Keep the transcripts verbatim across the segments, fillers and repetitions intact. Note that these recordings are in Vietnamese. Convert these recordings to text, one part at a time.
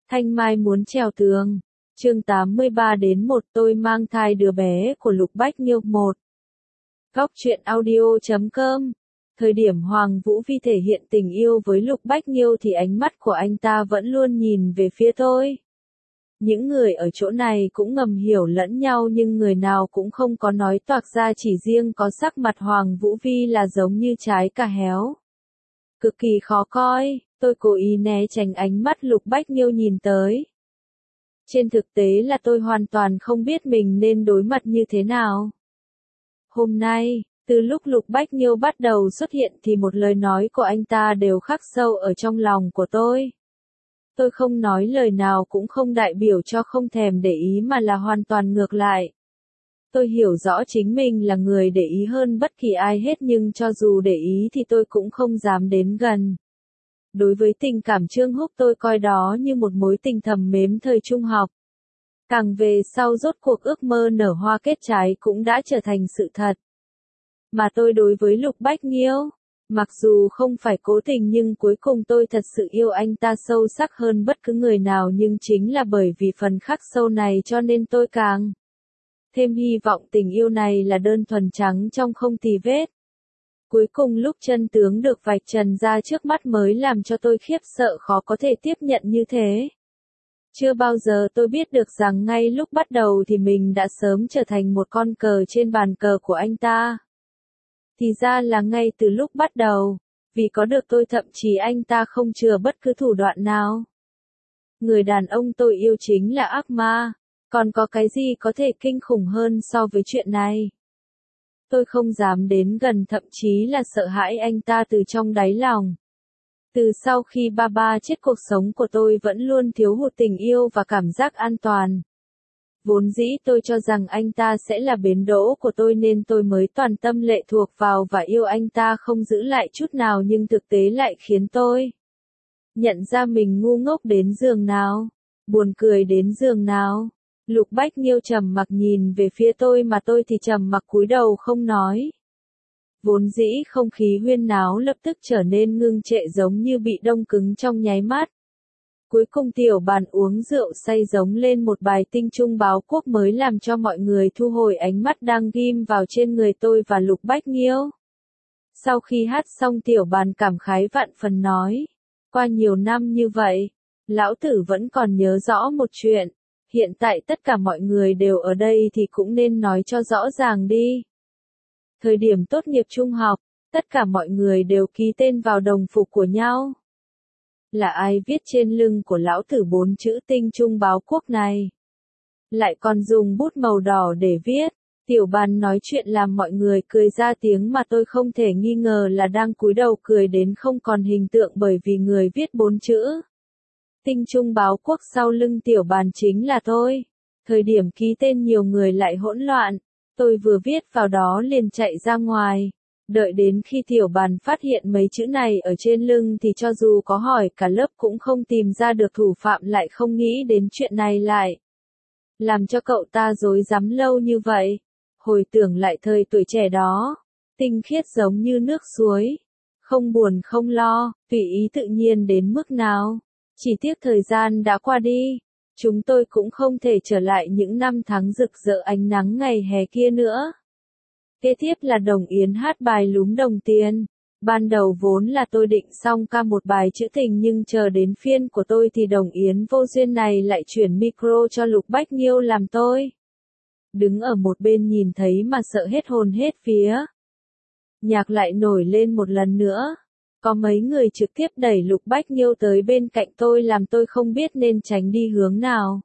Thanh Mai muốn trèo tường. Chương tám mươi ba đến một tôi mang thai đứa bé của Lục Bách Nghiêu một. Góc truyện audio chấm com. Thời điểm Hoàng Vũ Vi thể hiện tình yêu với Lục Bách Nghiêu thì ánh mắt của anh ta vẫn luôn nhìn về phía tôi. Những người ở chỗ này cũng ngầm hiểu lẫn nhau nhưng người nào cũng không có nói toạc ra, chỉ riêng có sắc mặt Hoàng Vũ Vi là giống như trái cà héo. Cực kỳ khó coi, tôi cố ý né tránh ánh mắt Lục Bách Nghiêu nhìn tới. Trên thực tế là tôi hoàn toàn không biết mình nên đối mặt như thế nào. Hôm nay, từ lúc Lục Bách Nghiêu bắt đầu xuất hiện thì một lời nói của anh ta đều khắc sâu ở trong lòng của tôi. Tôi không nói lời nào cũng không đại biểu cho không thèm để ý mà là hoàn toàn ngược lại. Tôi hiểu rõ chính mình là người để ý hơn bất kỳ ai hết, nhưng cho dù để ý thì tôi cũng không dám đến gần. Đối với tình cảm Trương Húc tôi coi đó như một mối tình thầm mến thời trung học. Càng về sau rốt cuộc ước mơ nở hoa kết trái cũng đã trở thành sự thật. Mà tôi đối với Lục Bách Nghiêu, mặc dù không phải cố tình nhưng cuối cùng tôi thật sự yêu anh ta sâu sắc hơn bất cứ người nào, nhưng chính là bởi vì phần khắc sâu này cho nên tôi càng thêm hy vọng tình yêu này là đơn thuần trắng trong không tì vết. Cuối cùng lúc chân tướng được vạch trần ra trước mắt mới làm cho tôi khiếp sợ khó có thể tiếp nhận như thế. Chưa bao giờ tôi biết được rằng ngay lúc bắt đầu thì mình đã sớm trở thành một con cờ trên bàn cờ của anh ta. Thì ra là ngay từ lúc bắt đầu, vì có được tôi thậm chí anh ta không chừa bất cứ thủ đoạn nào. Người đàn ông tôi yêu chính là ác ma, còn có cái gì có thể kinh khủng hơn so với chuyện này? Tôi không dám đến gần, thậm chí là sợ hãi anh ta từ trong đáy lòng. Từ sau khi ba ba chết, cuộc sống của tôi vẫn luôn thiếu hụt tình yêu và cảm giác an toàn. Vốn dĩ tôi cho rằng anh ta sẽ là bến đỗ của tôi nên tôi mới toàn tâm lệ thuộc vào và yêu anh ta không giữ lại chút nào, nhưng thực tế lại khiến tôi nhận ra mình ngu ngốc đến giường nào, buồn cười đến giường nào. Lục Bách Nghiêu trầm mặc nhìn về phía tôi mà tôi thì trầm mặc cúi đầu không nói. Vốn dĩ không khí huyên náo lập tức trở nên ngưng trệ giống như bị đông cứng trong nháy mắt. Cuối cùng tiểu bàn uống rượu say giống lên một bài tinh trung báo quốc mới làm cho mọi người thu hồi ánh mắt đang ghim vào trên người tôi và Lục Bách Nghiêu. Sau khi hát xong tiểu bàn cảm khái vạn phần nói. Qua nhiều năm như vậy, lão tử vẫn còn nhớ rõ một chuyện. Hiện tại tất cả mọi người đều ở đây thì cũng nên nói cho rõ ràng đi. Thời điểm tốt nghiệp trung học, tất cả mọi người đều ký tên vào đồng phục của nhau. Là ai viết trên lưng của lão tử bốn chữ tinh trung báo quốc này? Lại còn dùng bút màu đỏ để viết. Tiểu bàn nói chuyện làm mọi người cười ra tiếng mà tôi không thể nghi ngờ là đang cúi đầu cười đến không còn hình tượng, bởi vì người viết bốn chữ tinh trung báo quốc sau lưng tiểu bàn chính là tôi. Thời điểm ký tên nhiều người lại hỗn loạn. Tôi vừa viết vào đó liền chạy ra ngoài. Đợi đến khi tiểu bàn phát hiện mấy chữ này ở trên lưng thì cho dù có hỏi cả lớp cũng không tìm ra được thủ phạm, lại không nghĩ đến chuyện này lại làm cho cậu ta rối rắm lâu như vậy. Hồi tưởng lại thời tuổi trẻ đó, tinh khiết giống như nước suối, không buồn không lo, tùy ý tự nhiên đến mức nào. Chỉ tiếc thời gian đã qua đi, chúng tôi cũng không thể trở lại những năm tháng rực rỡ ánh nắng ngày hè kia nữa. Kế tiếp là Đồng Yến hát bài Lúm Đồng Tiền. Ban đầu vốn là tôi định xong ca một bài trữ tình, nhưng chờ đến phiên của tôi thì Đồng Yến vô duyên này lại chuyển micro cho Lục Bách Nghiêu làm tôi đứng ở một bên nhìn thấy mà sợ hết hồn hết vía. Nhạc lại nổi lên một lần nữa. Có mấy người trực tiếp đẩy Lục Bách Nghiêu tới bên cạnh tôi làm tôi không biết nên tránh đi hướng nào.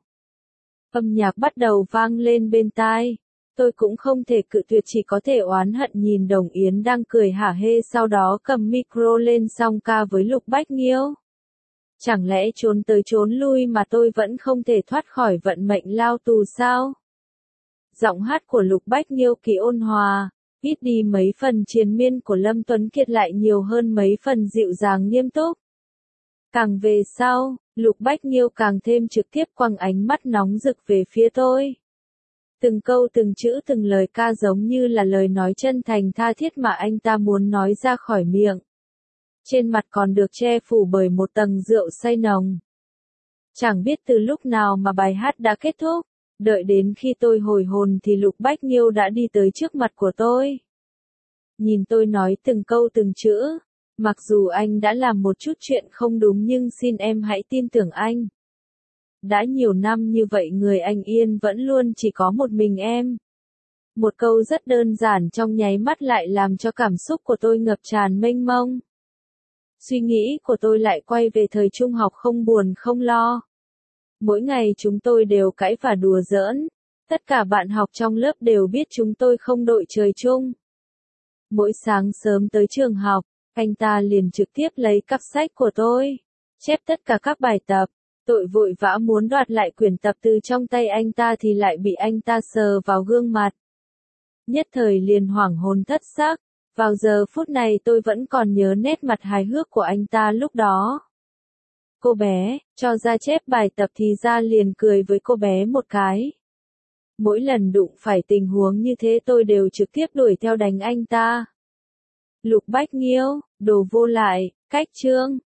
Âm nhạc bắt đầu vang lên bên tai. Tôi cũng không thể cự tuyệt, chỉ có thể oán hận nhìn Đồng Yến đang cười hả hê sau đó cầm micro lên song ca với Lục Bách Nghiêu. Chẳng lẽ trốn tới trốn lui mà tôi vẫn không thể thoát khỏi vận mệnh lao tù sao? Giọng hát của Lục Bách Nghiêu kỳ ôn hòa, ít đi mấy phần triền miên của Lâm Tuấn Kiệt lại nhiều hơn mấy phần dịu dàng nghiêm túc. Càng về sau, Lục Bách Nghiêu càng thêm trực tiếp quăng ánh mắt nóng rực về phía tôi. Từng câu từng chữ từng lời ca giống như là lời nói chân thành tha thiết mà anh ta muốn nói ra khỏi miệng. Trên mặt còn được che phủ bởi một tầng rượu say nồng. Chẳng biết từ lúc nào mà bài hát đã kết thúc, đợi đến khi tôi hồi hồn thì Lục Bách Nghiêu đã đi tới trước mặt của tôi. Nhìn tôi nói từng câu từng chữ, mặc dù anh đã làm một chút chuyện không đúng nhưng xin em hãy tin tưởng anh. Đã nhiều năm như vậy người anh Yên vẫn luôn chỉ có một mình em. Một câu rất đơn giản trong nháy mắt lại làm cho cảm xúc của tôi ngập tràn mênh mông. Suy nghĩ của tôi lại quay về thời trung học không buồn không lo. Mỗi ngày chúng tôi đều cãi và đùa giỡn. Tất cả bạn học trong lớp đều biết chúng tôi không đội trời chung. Mỗi sáng sớm tới trường học, anh ta liền trực tiếp lấy cặp sách của tôi, chép tất cả các bài tập. Tôi vội vã muốn đoạt lại quyển tập từ trong tay anh ta thì lại bị anh ta sờ vào gương mặt. Nhất thời liền hoảng hồn thất xác. Vào giờ phút này tôi vẫn còn nhớ nét mặt hài hước của anh ta lúc đó. Cô bé, cho ra chép bài tập thì ra liền cười với cô bé một cái. Mỗi lần đụng phải tình huống như thế tôi đều trực tiếp đuổi theo đánh anh ta. Lục Bách Nghiêu, đồ vô lại, cách chương.